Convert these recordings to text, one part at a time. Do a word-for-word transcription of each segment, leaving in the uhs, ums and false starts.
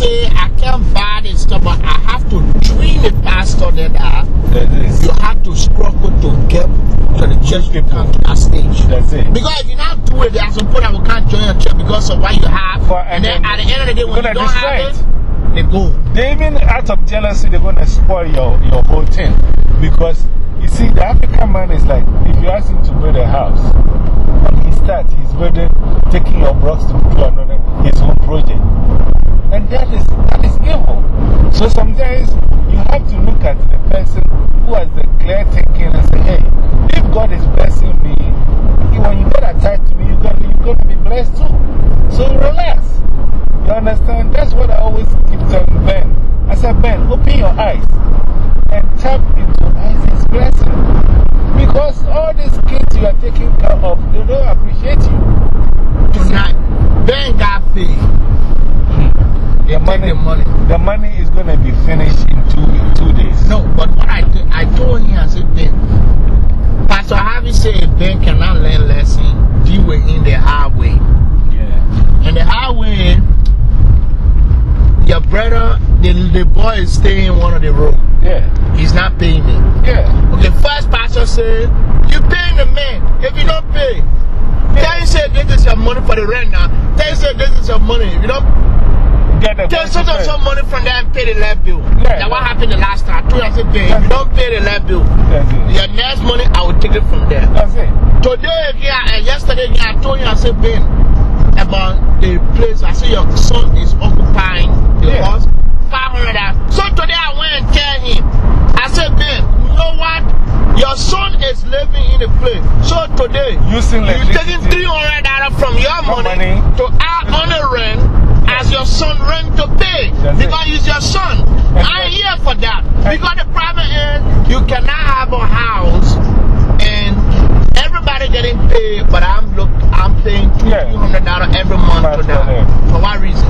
say I can't buy this stuff, but I have to train the pastor that uh, That you have to struggle to get to the church people to that stage. That's it. Because if you not do it, there's some people that will can't join your church because of what you have. For, and, and then, then at the end of the day, when you don't have it. it, they go. They even out of jealousy, they're going to spoil your, your whole thing. Because you see, the African man is like, if you ask him to build a house, when he starts, he's building, taking your blocks to, to another, his own project. And that is, that is evil. So sometimes you have to look at the person who has the clear thinking and say, hey, if God is blessing me, when you get attached to me, you're going you're going to be blessed too. So relax. You understand? That's what I always keep telling Ben. I said, Ben, open your eyes and tap into Isaac's blessing. Because all these kids you are taking care of, they don't appreciate you. Tonight, Ben got paid. The money, the money. The money is going to be finished in two, two days. No, but what I, I told him, I said, Ben, Pastor Harvey said Ben cannot learn lesson, deal with in the highway. Yeah. And the highway, your brother, the, the boy is staying in one of the room. Yeah. He's not paying me. Yeah. Okay, first pastor said, you paying the man. If you don't pay, yeah. Tell him say this is your money for the rent now. Tell him say this is your money. If you don't get the Take some, some money from there and pay the lab bill. Yeah, That's what happened the last time. I told you, I said, if you don't pay the lab bill, your next money, I will take it from there. That's it. Today, yeah, and yesterday, yeah, I told you, I said, Ben, about the place. I said, your son is occupying the yeah. house. five hundred dollars. So today, I went and tell him, I said, Ben, you know what? Your son is living in the place. So today, you're taking three hundred dollars from your money, money to add on the rent as your son rent to pay. That's because it. He's your son. I ain't here for that. Because the problem is, you cannot have a house and everybody getting paid, but I'm look, I'm paying two hundred dollars every month to that. For what reason?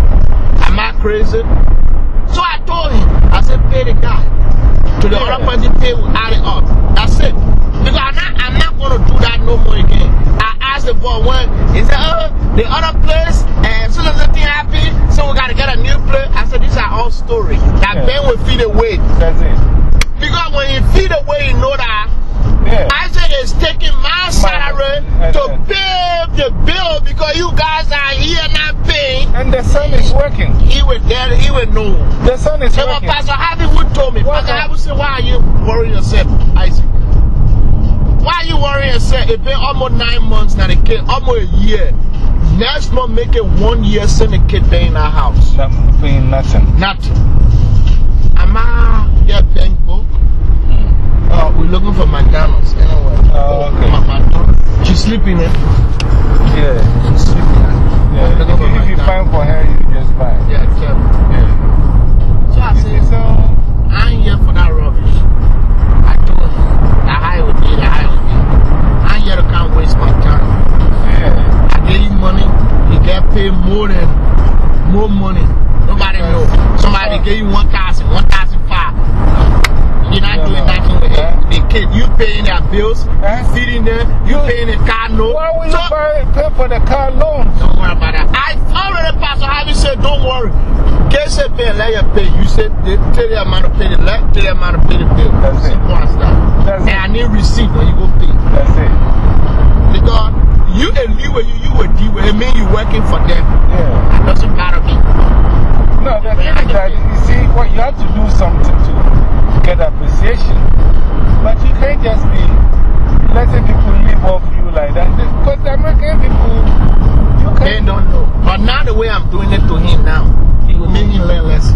Am I crazy? So I told him, I said, pay the guy. To the yeah. other person, pay, we add it up. That's it. Because I'm not, I'm not going to do that no more again. I asked the boy when, he said, oh, the other place, and as soon as the thing happened, so we got to get a new place. I said, these are all stories. That yeah. Ben will feed the weight. That's it. Because when he feed the weight, you know that. Yeah. I said, it's taking my salary my, to pay the bill because you guys are here not paying. And the son is working. He would there, he would know. The son is so working. Pastor Harvey would told me. What Pastor Harvey said, why are you worrying yourself, Isaac? Why are you worrying yourself? It's been almost nine months now, the kid, almost a year. Next month, make it one year, send the kid there in our house. Not paying nothing. Nothing. Am I get bank book? Uh, we're looking for McDonald's anyway. Oh, okay. My, my daughter, she's sleeping there. Yeah. She's sleeping there. Yeah. If, you, if you find for her, you just buy. Yeah, yeah. yeah. So I said, so I ain't here for that rubbish. I told him, the high would be, the high would be. I ain't here to come waste my time. Yeah. I gave you money, you get paid more than, more money. Nobody know. Somebody gave you one thousand, one thousand five. You're not doing nothing with it. The kid, you paying their bills, you feeding them, you paying the car note. Why will you pay, pay for the car loan? Don't worry about that. I already, Pastor Harvey said, don't worry. Get said pay, let you pay. You said, tell the amount to pay the let, tell the amount to pay the bill. That's it. Simple as that. That's and it. I need receipt when you go pay. That's it. Because you and me, when you, you were deal with it, mean you working for them. Yeah. It doesn't matter me. No, the thing is that, you see, what you have to do something to get appreciation. But you can't just be letting people live off you like that. Because the American people, you can't. They don't know. But now the way I'm doing it to him now, it will make him learn less.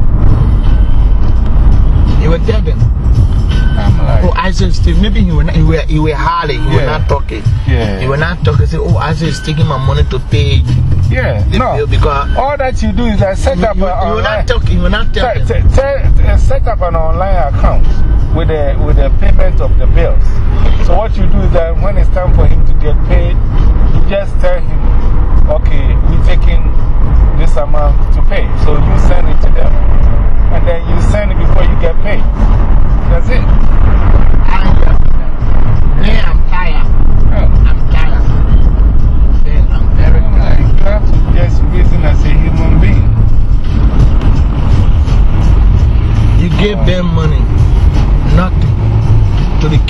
He will tell them. I'm like, oh, Isaac Steve, maybe he will not, he will, he will hardly, he yeah. will not talk it. Yeah. He will not talk and say, oh, Isaac is taking my money to pay. Yeah, no. Because all that you do is that set up you, an you online. Will not talk, you will not tell t t set up an online account with the, with the payment of the bills. So what you do is that when it's time for him to get paid, you just tell him, okay, we're taking this amount to pay. So you send it to them. And then you send it before you get paid. That's it. I'm, yeah, I'm tired. Yeah. I'm tired. Yeah, I'm very tired. You have to just reason as a human being.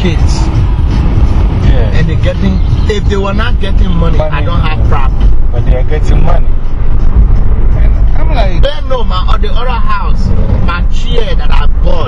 kids. Yeah. And they're getting, if they were not getting money, money I don't have problem. But they are getting money. And I'm like, Then no, my, or the other house, my chair that I bought,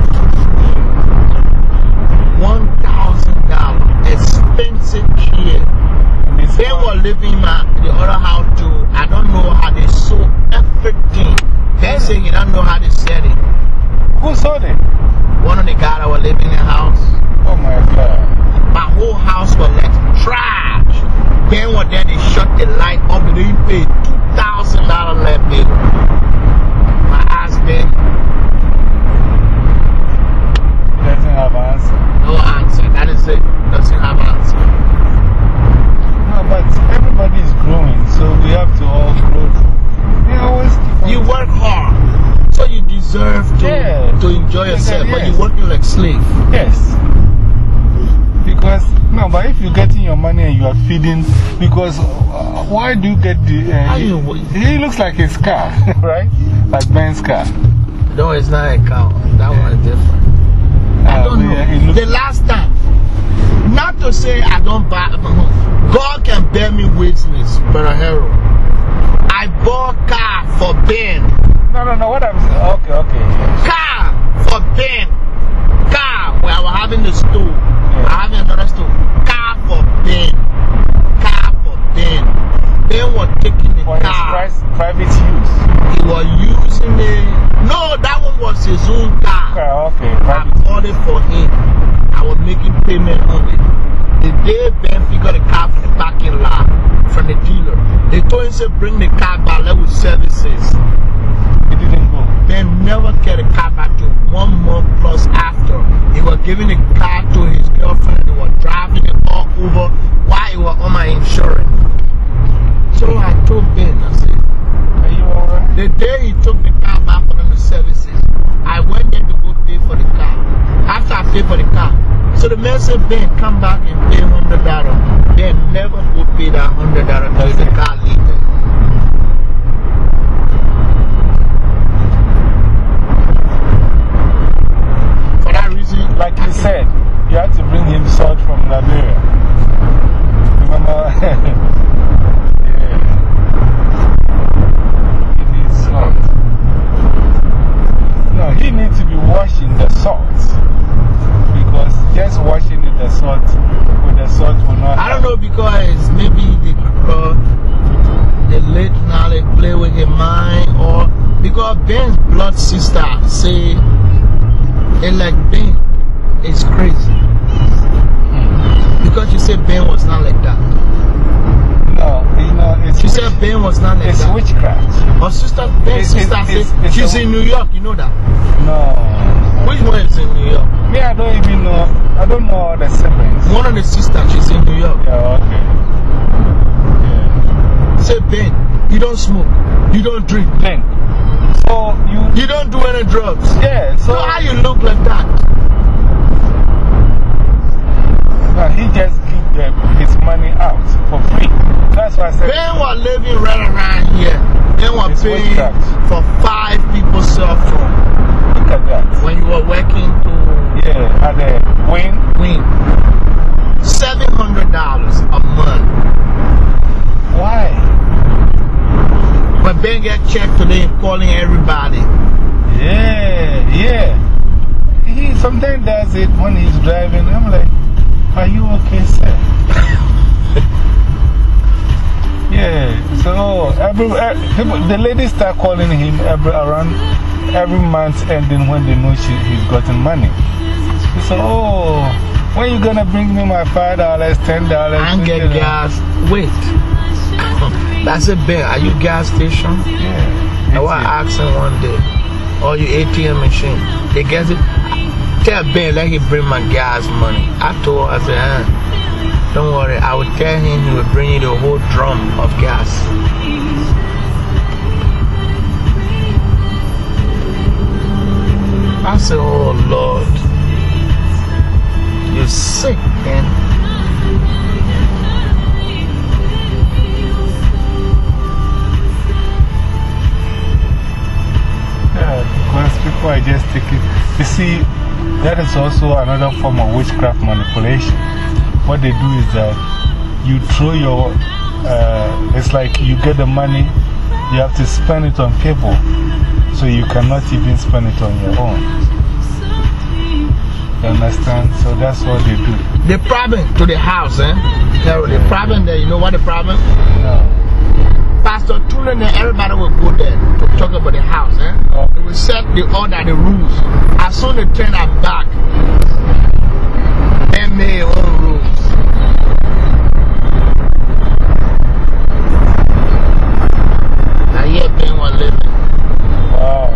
one thousand dollars, expensive chair. They were living in my, the other house too. I don't know how they sold everything. They say you don't know how they sell it. who sold it? One of the guys that were living in the house. Oh my God. My whole house was like trash. Then one day they shut the light off and they paid two thousand dollars left bill. My husband. Doesn't have an answer. No answer. That is it. Doesn't have an answer. No, but everybody is growing, so we have to all grow. You always. You work hard, so you deserve to, yeah. to enjoy yourself, Yes. but you're working like slave. Yes. Because, no, but if you're getting your money and you are feeding, because uh, why do you get the. Uh, How you, he looks like his car, right? Like Ben's car. no, it's not a cow. That one is different. I Uh, don't know. yeah, it looks- The last time, not to say I don't buy, God can bear me witness, Brother Harold. I bought car for Ben. No, no, no, what I'm saying. Okay, okay. Car for Ben. Car where I was having the stool. I having another stool. Car for Ben. Car for Ben. Ben was taking the For his car. price, private use. He was using it. No, that one was his own car. Car, okay, I private. bought it for him. I was making payment on it. The day Ben picked up the car from the parking lot, from the dealer, they told him to bring the car back let with services. He didn't go. Ben never get the car back to one month plus after. He was giving the car to his girlfriend. They were driving it all over while he was on my insurance. So I told Ben, I said, Are you alright? the day he took the car back for the services, I went there to go pay for the car. After I paid for the car, so the man said, Ben, come back and pay one hundred dollars. Ben never go pay that one hundred dollars until the car leave there. For that reason, Like you said, you had to bring him salt from Liberia. Remember? Yeah. He needs salt. No, he needs to be washing the salt. Because just washing it, the salt, with the salt will not. I don't know because maybe the, uh, the late now they play with his mind, or because Ben's blood sister say it like Ben is crazy. Because she said Ben was not like that. No, you know, it's. She said Ben was not like It's that. witchcraft. Her sister, Ben's It's- sister it's- said it's- it's she's a- in New York, you know that. No. Which one is in New York? Me, I don't even know. I don't know all the siblings. One of the sisters, she's in New York. Yeah, okay. Yeah. Say Ben, you don't smoke, you don't drink, Drink. So, you. you don't do any drugs. Yeah, so. So how you look like that? No, he just give the, his money out for free. That's why I said. Ben was living right around here. Ben was It's paying witchcraft. for five people's cell phone Look at that. when you were working to Yeah, at the wing. win seven hundred dollars a month. Why? But Ben get checked today and calling everybody. Yeah, yeah. He sometimes does it when he's driving. I'm like, are you okay, sir? Yeah, so every, every, the ladies start calling him every, around every month ending when they know she, he's gotten money. He said, oh, when you gonna bring me my five dollars, ten dollars? And get gas. Wait. That's it, Ben. Are you gas station? Yeah. I was asking one day, or you A T M machine. They get it. Tell Ben, let him bring my gas money. I told her, I said, eh, don't worry. I would tell him he would bring you the whole drum of gas. I said, oh Lord, you're sick, man. Yeah, because people are just taking. You see, that is also another form of witchcraft manipulation. What they do is that you throw your, uh, it's like you get the money, you have to spend it on people, so you cannot even spend it on your own. You understand? So that's what they do. The problem to the house, eh? The yeah, problem yeah. there, you know what the problem? No. Pastor Tulen and everybody will go there to talk about the house, eh? Okay. They will set the order, the rules. As soon as they turn their back, they made their own rules. I hear Ben was living. Wow.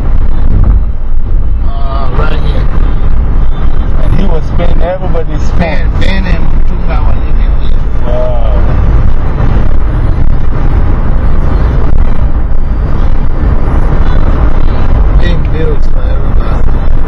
Uh, right here. And he was paying everybody's Ben, Ben and two guys were living here. Wow. Bills for everybody.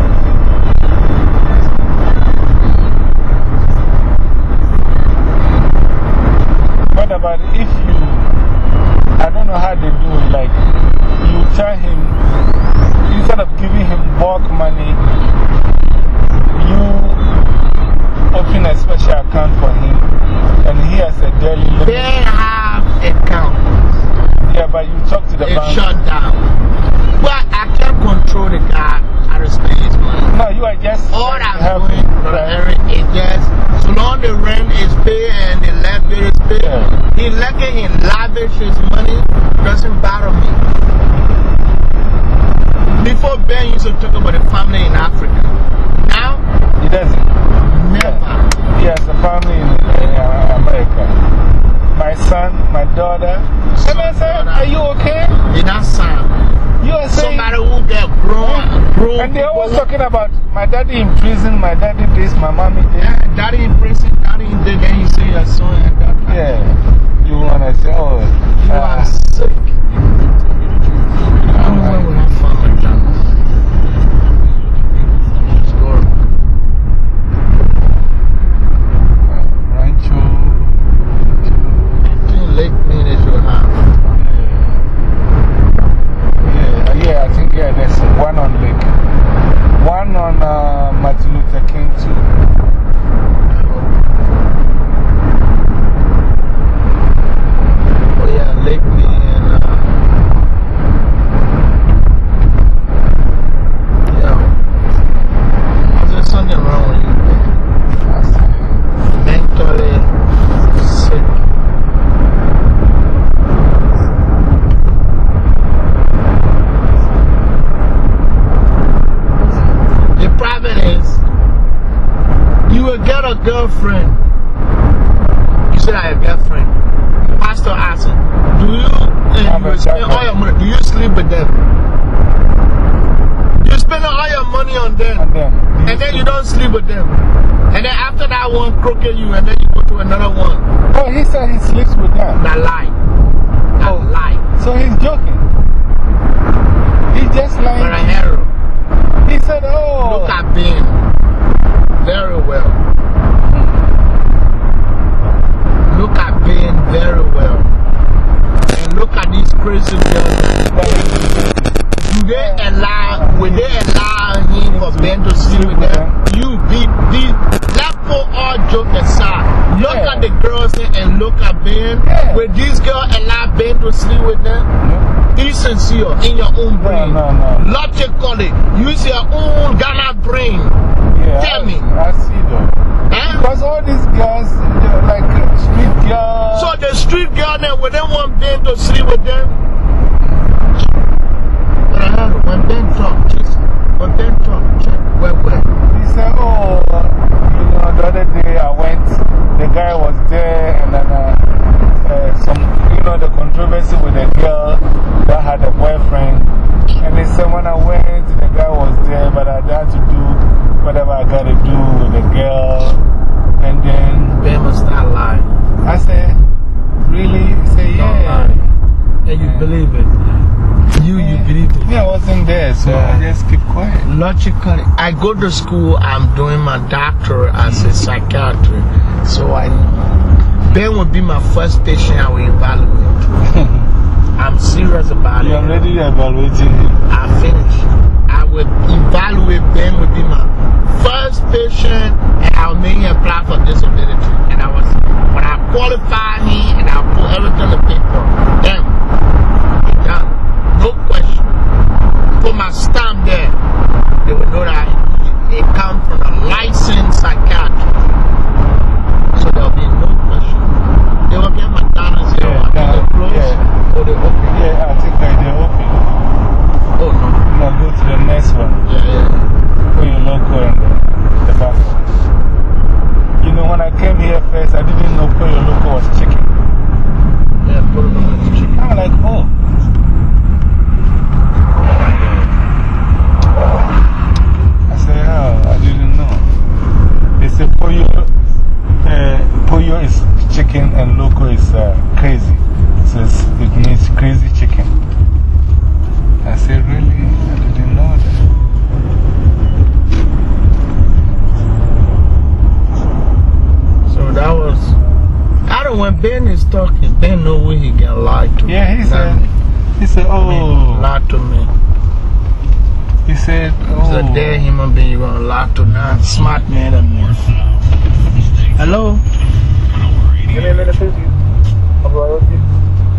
What about if you, I don't know how they do it, like you tell him, instead of giving him bulk money, you open a special account for him and he has a daily limit. They have account. Yeah, but you talk to the it's bank. It's shut down. But I can't control the guy. I respect his money. No, you are just. All I'm doing, Brother Eric, is just so long the rent is paid and the left bill is paid. Yeah. He lucky he lavish his money, doesn't bother me. Before Ben used to talk about the family in Africa. Now, he doesn't. Never. Yeah. He has a family in uh, America. My son, my daughter. Son, and I said, are you okay? You're not son. You are saying, somebody who get grown, grown. And they're always talking about my daddy in prison, my daddy this, my mommy this. Yeah, daddy in prison, daddy in this, then you say your son and that. Yeah. You want to say, oh, you uh, are sick. I don't know where we have fun like that. Story. Rancho. I think Lake Mean is your house. Yeah, I think yeah, there's one on Lake. One on uh, Martin Luther King, too. Oh, yeah, Lake and. Uh, yeah. Is there something wrong with you? Mentally sick. Get a girlfriend. You said I have a girlfriend. Pastor asked him, do you, and you spend all your money, do you sleep with them? You spend all your money on them, and then, and then you don't sleep with them. And then after that one crooked you, and then you go to another one. Oh, he said he sleeps with them. That lie. That oh, lie. So he's joking. He's just lying. But a hero. He said, oh. Look at Ben. Very well. Look at Ben very well. And look at these crazy girls. Do they allow, will they allow him or Ben to sleep with them? You beat these, let's put all jokes aside. Look at the girls and look at Ben. Will these girls allow Ben to sleep with them? Be sincere in your own brain. No, no, no. Logically, use your own Ghana brain. Yeah, Tell I, me. I see though. Huh? Because all these girls, they're like uh, street girls. So the street girl then, would they want Ben to sleep with them? But I heard when Ben talk, just, when Ben talk, check, where, where? He said, oh, you know, the other day I went, the guy was there, and then uh, uh, some, you know, the controversy with the girl that had a boyfriend. And they said, when I went, the guy was there, but I had to do whatever I got to do with the girl. And then Ben must not lie. I said, really? He said, yeah. And you yeah. believe it. You, you believe it. Yeah, I wasn't there, so yeah. I just keep quiet. Logically, I go to school, I'm doing my doctorate as a psychiatrist. So I know. Ben will be my first patient I will evaluate. I'm serious about it. You're already evaluating him. I finished. I will evaluate Ben will be my first patient, and I'll make him apply for disability. And I was, when I qualify him and I'll put everything on the paper, then, done. No question. Put my stamp there. They will know that it comes from a licensed psychiatrist. So there'll be no question. They will get McDonald's here. Yeah, Are they closed? Yeah. Or they open? Yeah, I think like they're open. Oh, no. Now go to the next one. Yeah, yeah. Put your logo in the, the back one. You know, when I came here first, I didn't know put your logo was chicken. Yeah, put it on the chicken. I'm like, oh. I said, oh, I didn't know. They said Pollo, uh, Pollo is chicken and loco is uh, crazy. So it's, it means crazy chicken. I said, really? I didn't know that. So that was. I don't know when Ben is talking, Ben know when he can lie to me. Yeah, he said, he said, oh. Me, lie to me. He said, oh. He's a dead human being you're going to lie to now. Smart man than me. Hello? Give me a minute, please. I'll be right with you.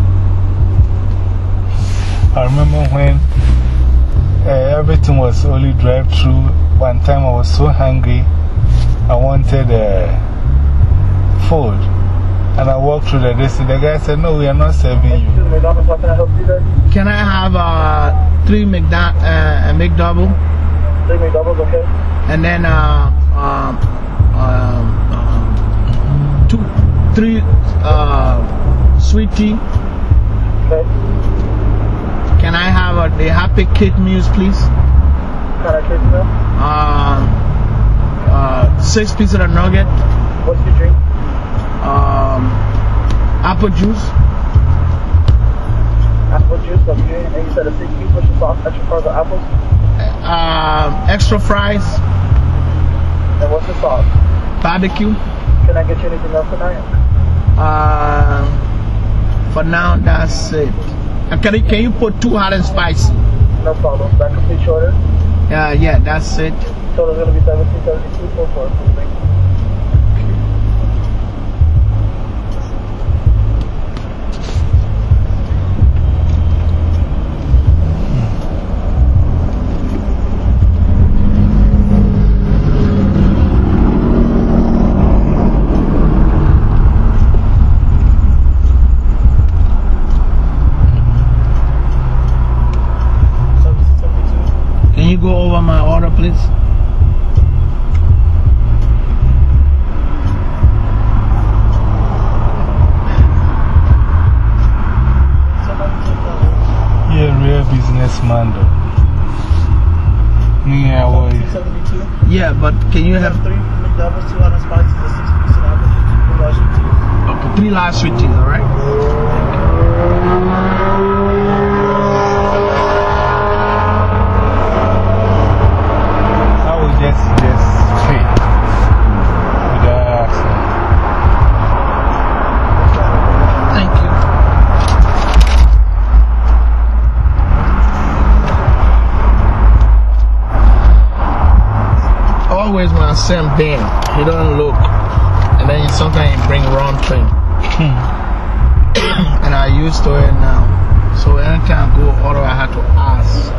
I remember when uh, everything was only drive through. One time I was so hungry, I wanted uh, food. And I walked through the distance. The guy said, no, we are not serving you. Excuse me, Thomas, how can I help you there? Can I have uh, three McDo uh, a McDouble? Three McDoubles, okay? And then uh, um, um, um, two, three uh, sweet tea. Okay. Can I have a, the Happy Kid meals, please? Can I take you Uh, uh, six pieces of nugget. What's your drink? Um, apple juice. Apple juice, okay. And you said a six piece, what's your sauce? Extra fries or apples? Uh, extra fries. And what's the sauce? Barbecue. Can I get you anything else tonight? Uh, for now, that's it. Uh, can, you, can you put two hot and spicy? No problem. That complete order? Yeah, yeah, that's it. Total's going to be seventeen seventy-two four four. Thank you. Can you go over my order, please? Yeah, real businessman though. Me, I was. seventy-two. Yeah, but can you have Three McDoubles, two hot and spicy, a six piece of apple juice, two large sweet teas. okay, three large sweet teas, alright? I was just, just straight. Without asking. Thank you. Always when I send Ben, he doesn't look. And then sometimes he bring wrong thing. And I used to it now. So anytime I go order, I have to ask.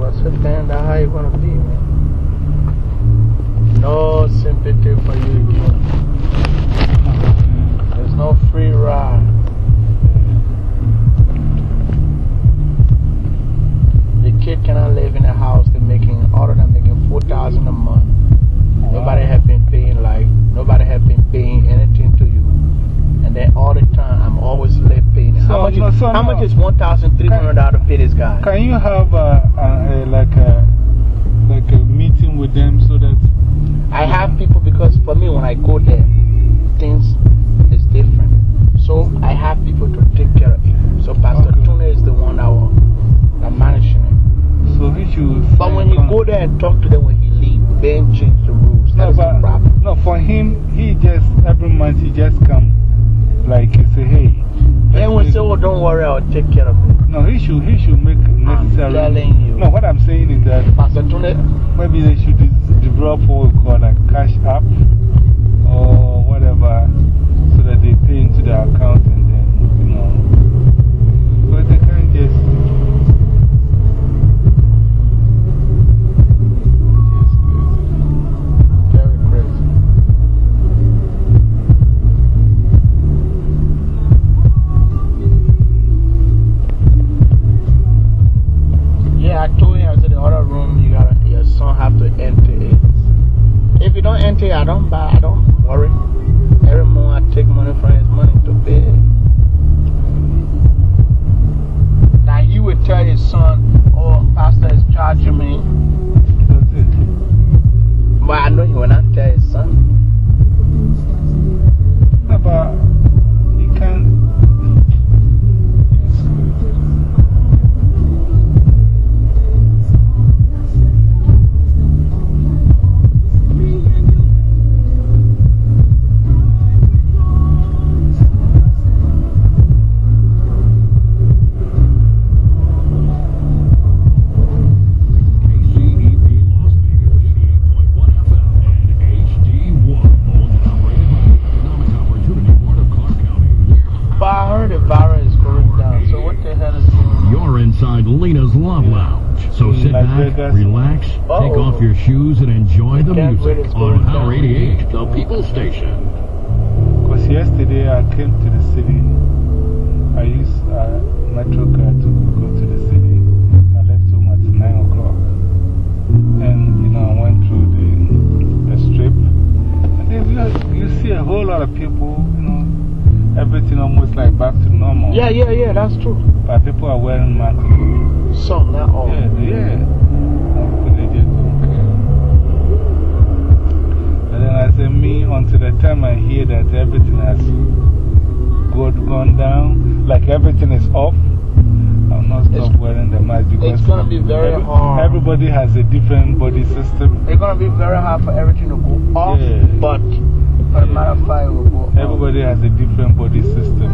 What's the thing? That's how you gonna be, man. No sympathy for you again. There's no free ride. The kid cannot live in a house they're making, other than making four thousand a month. Nobody has been paying, like, nobody has been paying anything to you. And then all the time, I'm always late paying. So, how much, no, is, so how no. much is one thousand three hundred dollars to pay this guy? Can you have a, a, a, like, a, like a meeting with them so that. I have people because for me, when I go there, things is different. So I have people to take care of it. So Pastor Okay. Tuna is the one that will that managing it. So he should. But when you go there and talk to them when he leaves, then change the rules. No, That's but, the problem. no, for him, he just, every month he just come, like, he say, hey. Then we say, oh, don't worry, I'll take care of it. No, he should, he should make necessary. I'm telling you. No, what I'm saying is that Pastor Tuna, maybe they should de develop what we call a cash app or whatever so that they pay into the account and then, you know. But they can't just. very crazy. Yeah, I told him, I said, the other room, you gotta, your son have to enter it. If you don't enter it, I don't buy, I don't worry. Every month I take money from his money to pay it. Now he would tell his son, oh, pastor is charging me. That's it. But I know he will not tell his son. No, but he can't. Lena's Love Lounge. So sit Las back, Vegas. relax, Oh. take off your shoes, and enjoy the Can't wait, music it's on going Power down. eighty-eight, the People Station. Because yesterday I came to the city. I used a metro car to go to the city. I left home at nine o'clock. And, you know, I went through the, the strip. And then you, you see a whole lot of people, you know, everything almost like back to normal. Yeah, yeah, yeah, that's true. But people are wearing masks. Some, not all. Yeah, yeah. But they just don't care. But then I say, me, until the time I hear that everything has gone, gone down, like everything is off, I'll not stop It's- wearing the mask because It's going to be very every- hard. everybody has a different body system. It's going to be very hard for everything to go off, Yeah. but for a matter of fact, it will go off. Everybody has a different body system.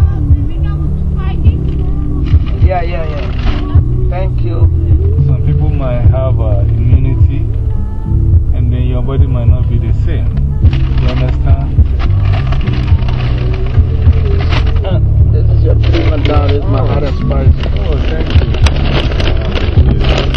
Yeah, yeah, yeah. Thank you. Some people might have uh, immunity, and then your body might not be the same. You understand? Uh, this is your treatment down. This is my hottest spice. Oh, thank you.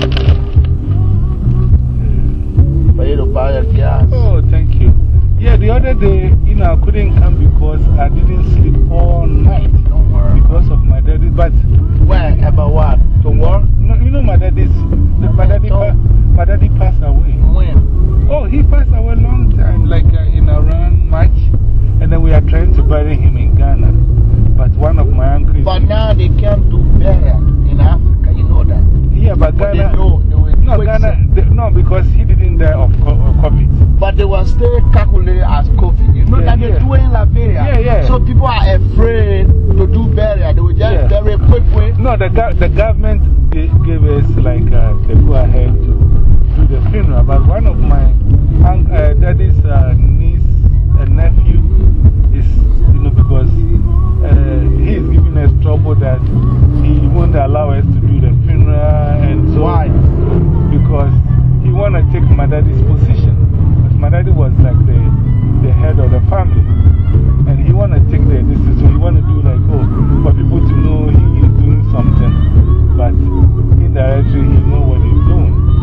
For you to buy your gas. Oh, thank you. Yeah, the other day, you know, I couldn't come because I didn't sleep all night Don't worry. because of my daddy. But Where? About what? To work? no, you know, my daddy's, my daddy, pa my daddy passed away. When? Oh, he passed away a long time, like uh, in around March. And then we are trying to bury him in Ghana. But one of my uncles. But now they can't do burial in Africa, you know that. Yeah, but But Ghana. they know, they will No, quick Ghana, say- they, no, because he didn't die of co- of COVID. But they were still calculated as COVID. You know Yeah, that they yeah. do it in Liberia. Yeah, yeah. So people are afraid to do burial. They will just Yeah. bury quick way. No, the, go the government they gave us like uh, the go ahead to do the funeral. But one of my un uh, daddy's uh, niece and nephew is, you know, because uh, he is giving us trouble that he won't allow us to do the funeral. And so, Why? because he want to take my daddy's position. Because my daddy was like the, the head of the family. And he want to take the decision. So he want to do like, oh, for people to know he is doing something. But indirectly, he know what he's doing.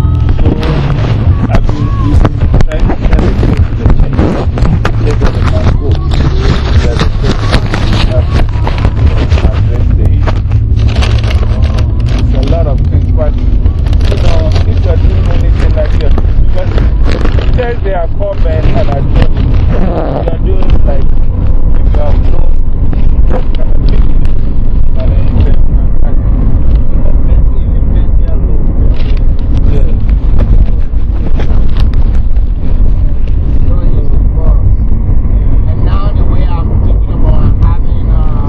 not bad, and I thought you are doing like, if you have no kind of big, but then you can contact me. Yeah. And now the way I'm thinking about having uh,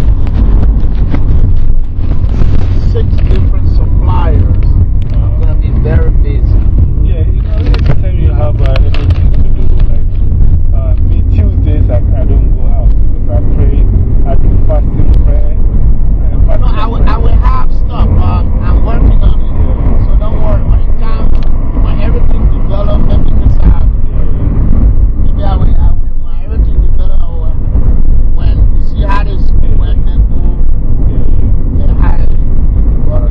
six different suppliers, I'm going to be very busy. Yeah, you know, anytime you have uh, anything to do, like uh, me, Tuesdays, I, I don't go out because I pray, I do fasting prayer. Uh, fasting No, I will, I prayer. will have stuff. Um, I'm working on it. Yeah. So don't worry. By the time, when everything develops, maybe this out. Maybe I will, I will, when everything develops, or when we see how this went and go, then how it will.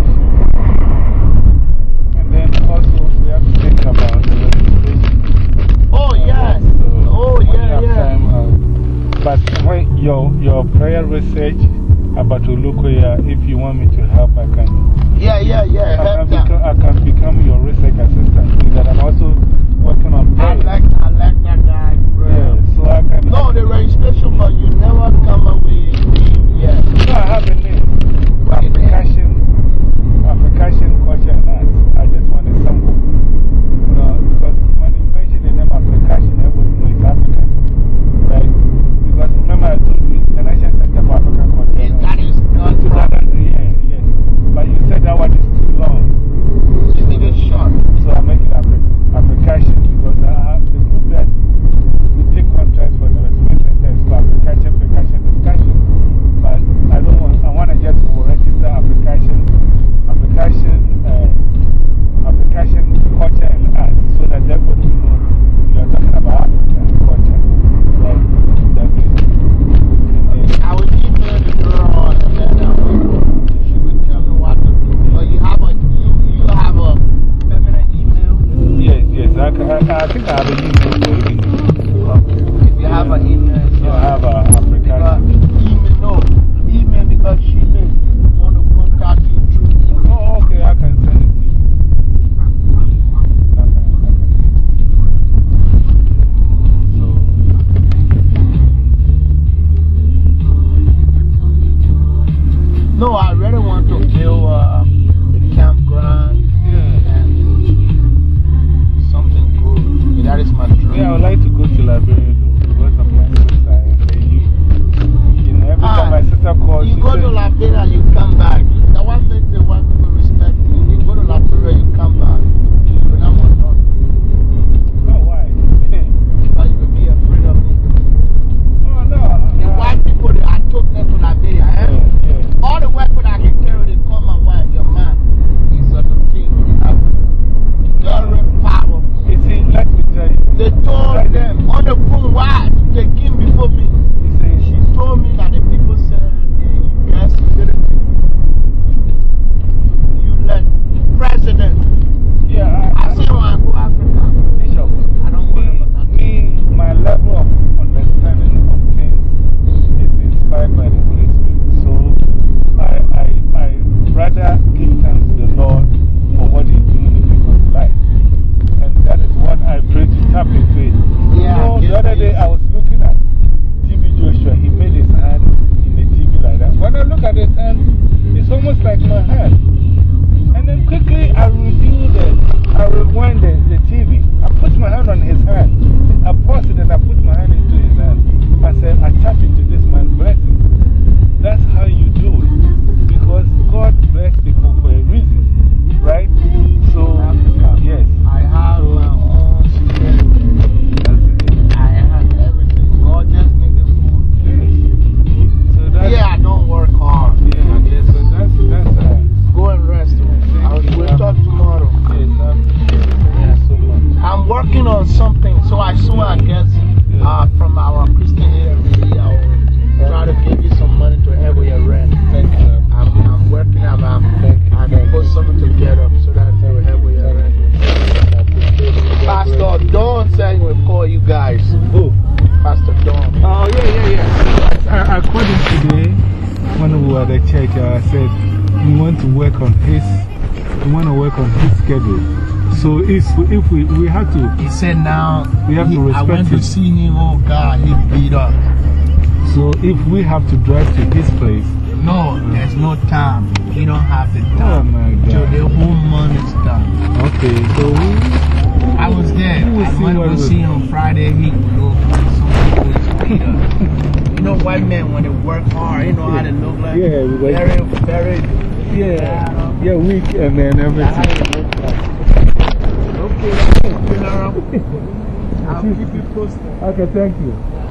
And then also, we have to think about the registration. Oh, yes. So Oh, when you yeah, have yeah. time, uh, but when your, your prayer research about Ulukoya, if you want me to help, I can. Yeah, yeah, yeah. I can, Help them. become, I can become your research assistant because I'm also working on I prayer. like, I like that guy. Bro. Yeah, so I can. No, the registration, but you never come up with name yet. No, I have a name. Application, application culture and arts. I just want a sample. No, because when you mention the name application, everybody knows it's African. Right? Because remember, I told you International Center for African Culture. And that is not Two wrong. thousand three, yeah, yes. But you said that one is too long. Just make it short. So I make it application because I have the group that we take contracts for the Western Center is for application, application, discussion. But I don't want, I want to just register application, application, uh, application culture and arts so that everybody will know you are talking about African culture. Right? That's it. And then, I will email the girl and then um, she will tell me what to do. But you have a, you, you have a permanent email? yes, yes, I, can, I, I think I have a email for you. Okay. If you have an email, So I have a because application. email, no, email because she may want to contact you through email. Oh, okay, I can send it to you. I can, I can. No, I really want to build uh, the campground Yeah. and something good. That is my dream. Yeah, I would like to go to Liberia though, because of my sister and then you. You know, every time my sister calls, You she go says, to Liberia, you come back. That one makes the white people respect you. You go to Liberia, you come back. You don't want to. oh, why? But you will be afraid of me. Oh, no. The uh, white people, I took them to Liberia. Eh? Yeah, yeah. All the white people I can carry, they call my wife, your man is uh, the king in Africa. Very powerful. You see, let me tell you. They told them on the phone, why the king before me? You see, She told me that the people said, hey, you guys, you let president. yeah, I, I said, when I go Africa, Bishop, I don't worry me, about that. me, my level of understanding of things is inspired by the Holy Spirit. So I, I, I rather give thanks to the Lord for what He's doing in people's life. And that is what I pray to tap into it. Yeah, You know, the other day I was looking at T B Joshua. He made his hand in the T V like that. When I look at his hand, it's almost like my hand. And then quickly I review the, I rewind the, the T V. I put my hand on his hand. I paused it and I put my hand into his hand. I said, I tap into this man's blessing. That's how you do it. Because God bless people for a reason. Right? So, yes. I have So- my own security. That's it. I have everything. God just make it good. Yes. So that's, Yeah, I don't work hard. yeah, I just so that's, that's, uh, go and rest. I will we'll talk tomorrow. yes, I'm, so much. I'm working on something, so I saw, I guess, uh, from our Christian area, I will try to give you some money to help with your rent. Thank you. I'm, I'm working, I'm, I'm, Thank you. I'm Thank put you. something together so that it will help with your rent. I appreciate it. Pastor Don said he will call you guys. Who? Pastor Don. Oh, yeah, yeah, yeah. I, I called him today when we were at the church. I said, we want to work on his, we want to work on his schedule So if, if we, we have to, He said now, we have he, to respect I went to it. see him, oh God, he beat up. So if we have to drive to his place, No, there's no time. We don't have the oh time. my Till God. the whole month is done. Okay, so we, I was there. we will I see went what to we- see him on Friday. He looked like some people is beat up. You know, white men, when they work hard, you know how they look like? Yeah, because- very, very, yeah, yeah, weak and then that's how everything. they look like. Okay, funeral. I'll keep you posted. Okay, thank you.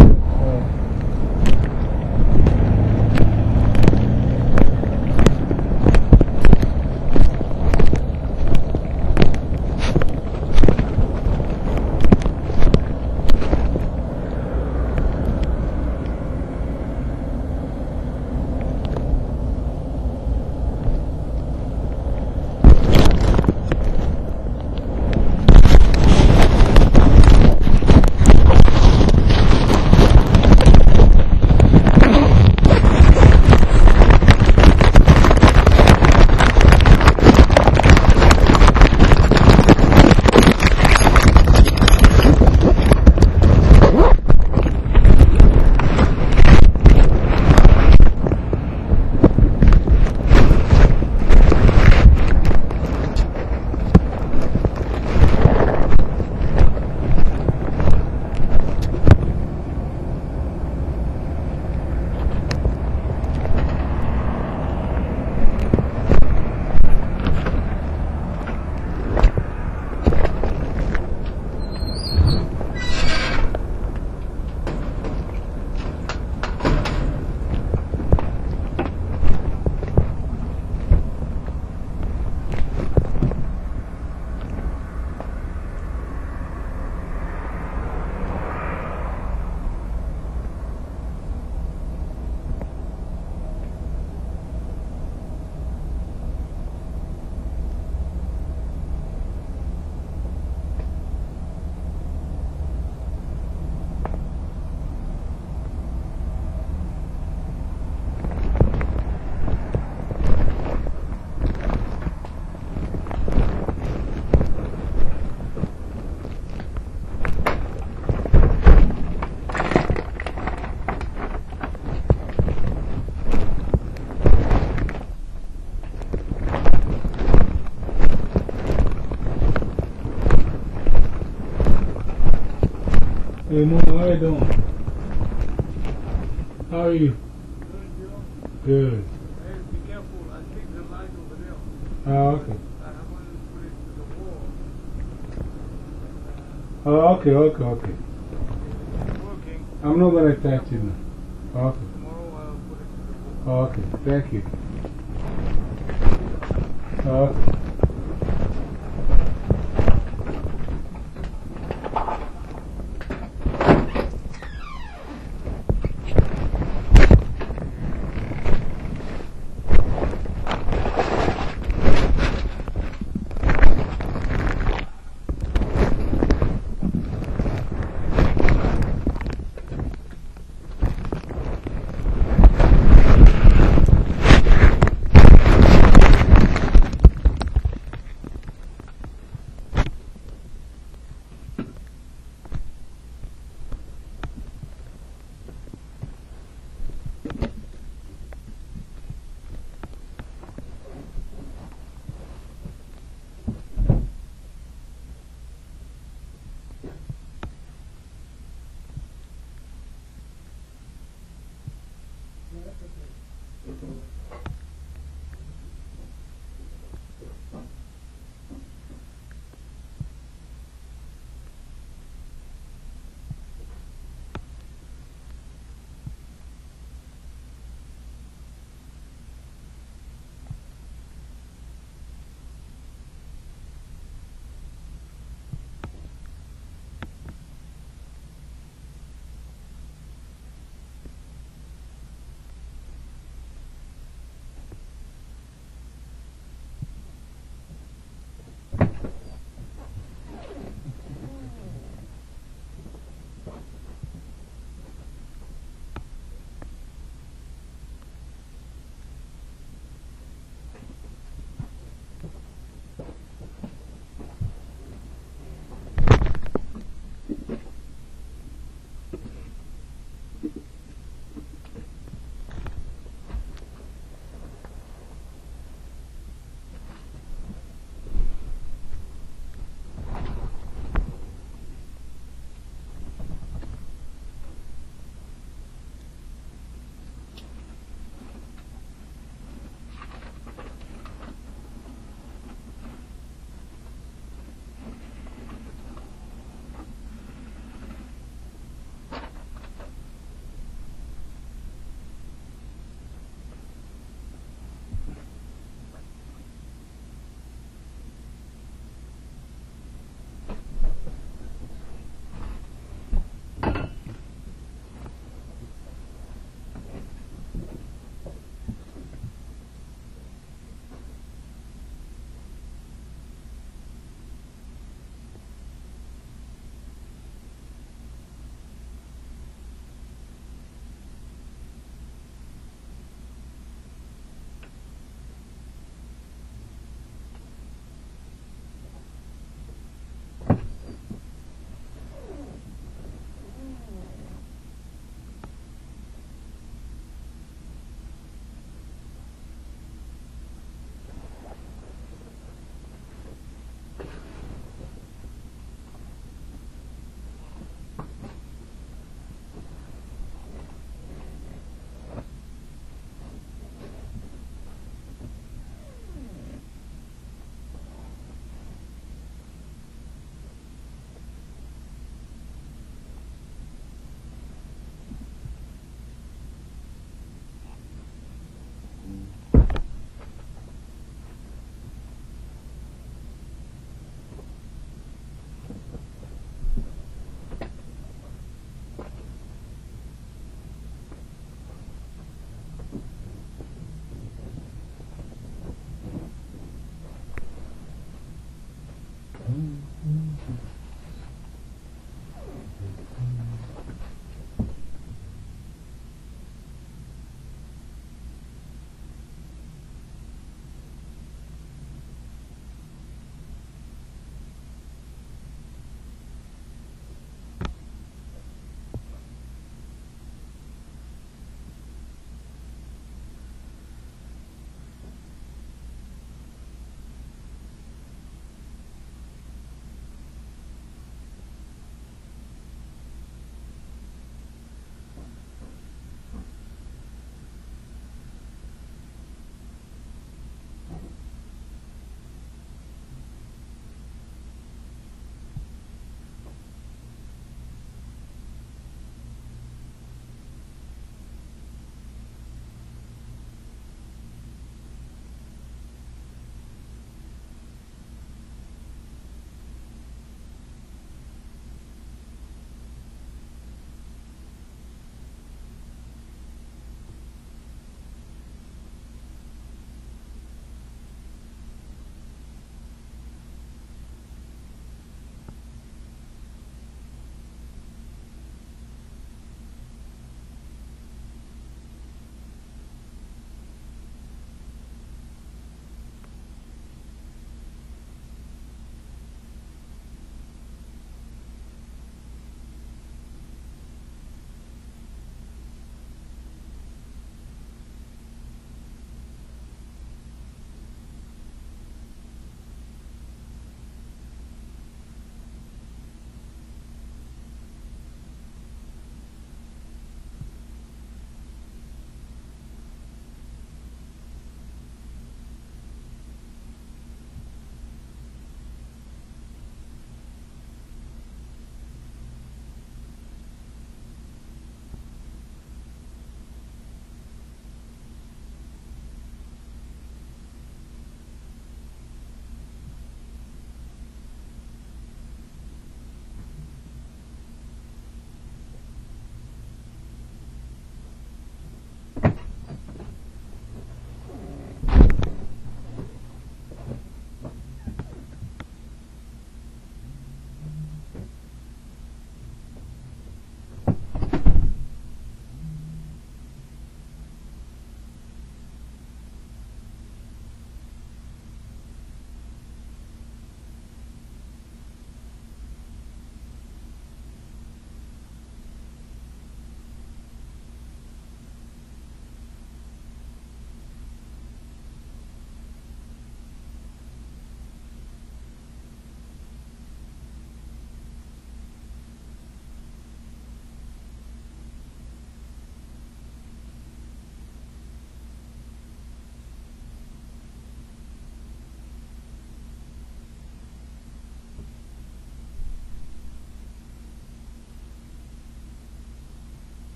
Hey, Momo, how you doing? How are you? Good. Hey, be careful. I think the light over there. Oh, okay. I have to put it to the wall. Oh, okay, okay, okay. It's working. I'm not going to touch it now. Okay. Tomorrow I'll put it to the wall. Okay, thank you. Okay. Yeah, that's okay.